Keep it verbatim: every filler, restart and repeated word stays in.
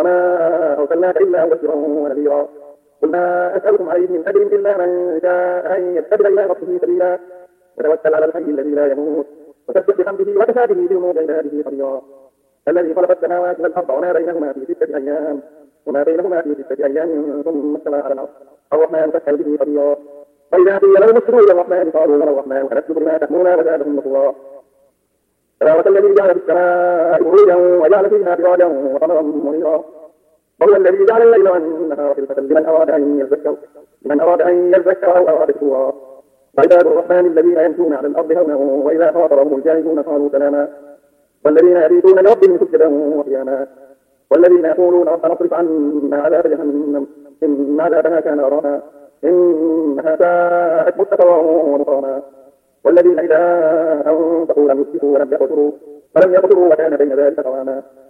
وما أرسلناك إلا مبشرا ونذيرا قل ما أسألكم عليه من أجر إلا من شاء أن يتخذ إلى ربه سبيلا وتوكل على الحي الذي لا يموت وسبح بحمده وكفى به بذنوب عباده خبيرا الذي خلق السماوات والأرض وما بينهما في ستة أيام وما بينهما في ستة أيام ثم استوى على العرش الرحمن فاسأل به خبيرا وإذا قيل لهم اسجدوا للرحمن قالوا ولا الرحمن ونسجد بما تأمرنا وزادهم نفورا تبارك الذي جعل في السماء بروجا وجعل فيها سراجا وقمرا منيرا وهو الذي جعل الليل والنهار خلفة لمن أراد أن يذكر لمن أراد أن يذكر أو أراد شكورا وعباد الرحمن الذين يمشون على الأرض هونا وإذا خاطبهم الجاهلون قالوا سلاما والذين يبيتون لربهم سجدا وقياما والذين يقولون ربنا اصرف عنا عذاب جهنم إن عذابها كان غراما إنها ساءت مستقرا ومقاما والذين إذا أنفقوا لم يسرفوا ولم يقتروا ولم يقتروا وكان بين ذلك قواما